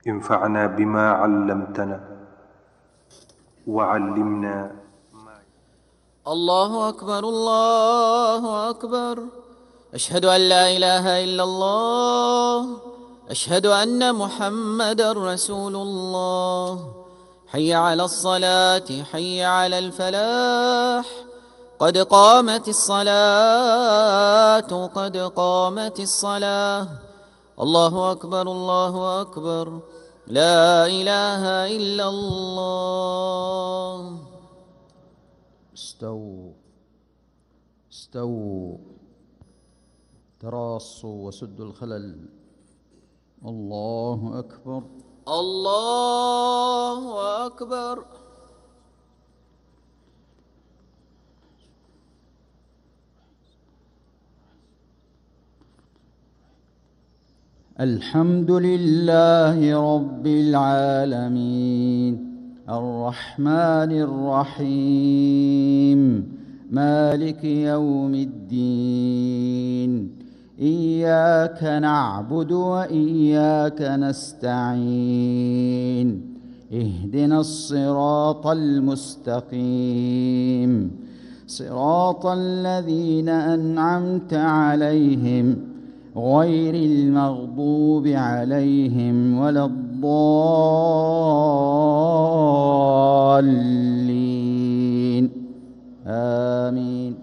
انفعنا بما علمتنا وعلمنا الله أكبر الله أكبر. أشهد أن لا إله إلا الله. أشهد أن محمدا رسول الله. حي على الصلاة حي على الفلاح. قد قامت الصلاة قد قامت الصلاة. الله أكبر الله أكبر. لا إله إلا الله. استووا استووا، تراصوا وسدوا الخلل. الله أكبر الله أكبر. الحمد لله رب العالمين الرحمن الرحيم مالك يوم الدين. إياك نعبد وإياك نستعين. اهدنا الصراط المستقيم، صراط الذين أنعمت عليهم غير المغضوب عليهم ولا الضالين. آمين.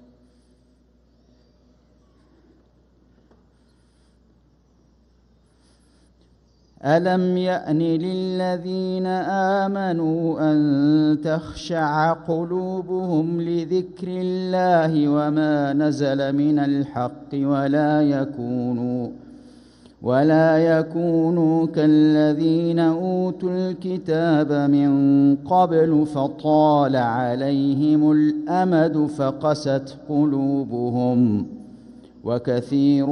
ألم يأن للذين آمنوا أن تخشع قلوبهم لذكر الله وما نزل من الحق ولا يكونوا كالذين أوتوا الكتاب من قبل فطال عليهم الأمد فقست قلوبهم وكثير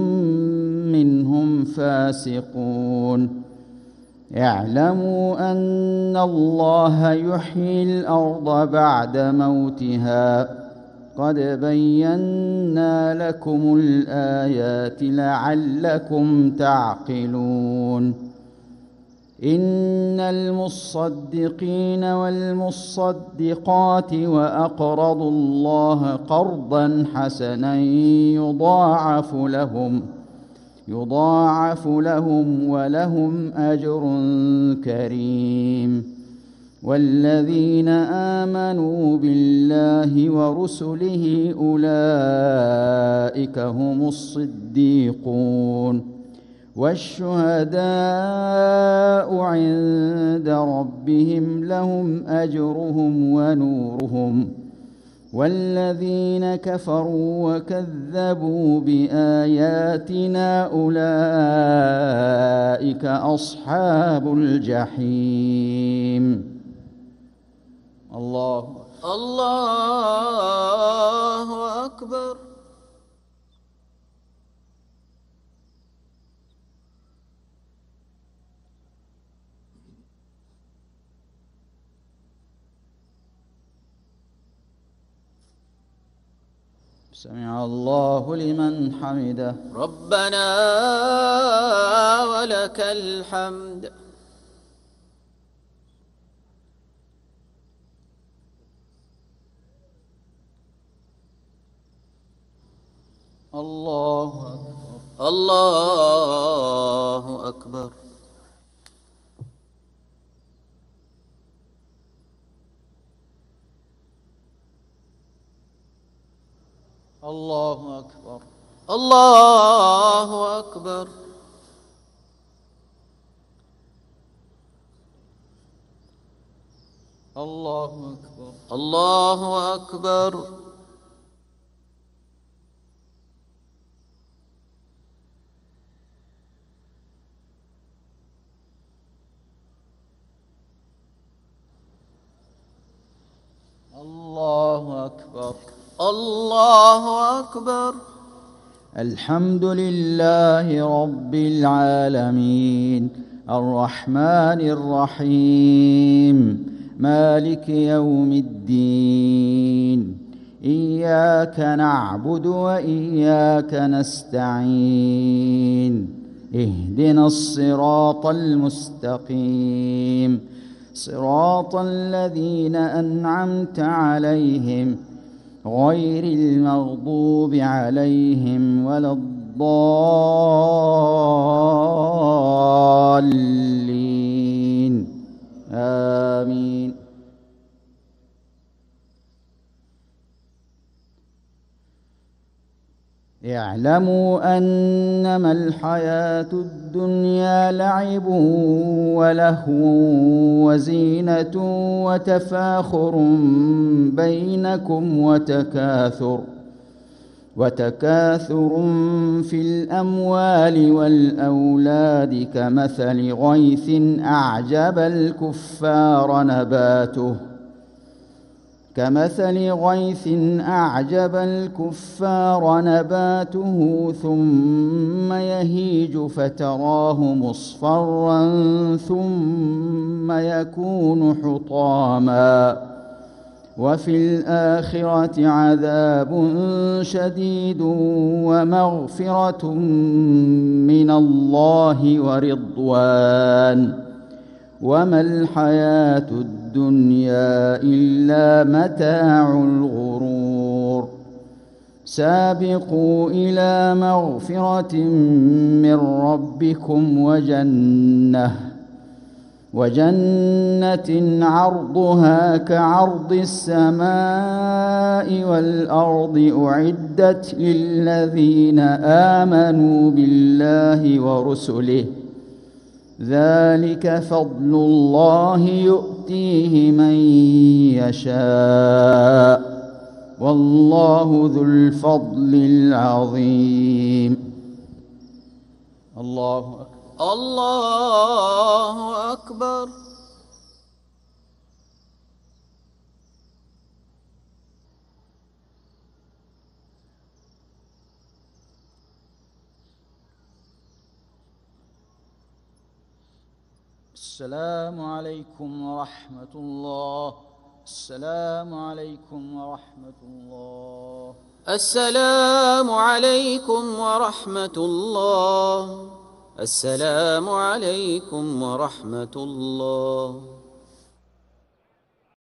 منهم فاسقون. اعلموا أن الله يحيي الأرض بعد موتها. قد بينا لكم الآيات لعلكم تعقلون. إن المصدقين والمصدقات وأقرضوا الله قرضا حسنا يضاعف لهم ولهم أجر كريم. والذين آمنوا بالله ورسله أولئك هم الصديقون والشهداء عند ربهم لهم أجرهم ونورهم. والذين كفروا وكذبوا بآياتنا أولئك أصحاب الجحيم. الله أكبر. سمع الله لمن حمده. ربنا ولك الحمد. الله أكبر الله أكبر. الله أكبر الله أكبر. الله أكبر الله أكبر. الله أكبر الله أكبر. الحمد لله رب العالمين الرحمن الرحيم مالك يوم الدين. إياك نعبد وإياك نستعين. اهدنا الصراط المستقيم صراط الذين أنعمت عليهم غير المغضوب عليهم ولا الضالين آمين. اعلموا أنما الحياة الدنيا لعب ولهو وزينة وتفاخر بينكم وتكاثر في الأموال والأولاد كمثل غيث أعجب الكفار نباته ثم يهيج فتراه مصفرا ثم يكون حطاما وفي الآخرة عذاب شديد ومغفرة من الله ورضوان وما الحياة الدنيا إلا متاع الغرور. سابقوا إلى مغفرة من ربكم وجنة عرضها كعرض السماء والأرض أعدت للذين آمنوا بالله ورسله ذلك فضل الله يؤتيه من يشاء والله ذو الفضل العظيم. الله أكبر. الله أكبر. السلام عليكم ورحمة الله. السلام عليكم ورحمة الله. السلام عليكم ورحمة الله. السلام عليكم ورحمة الله.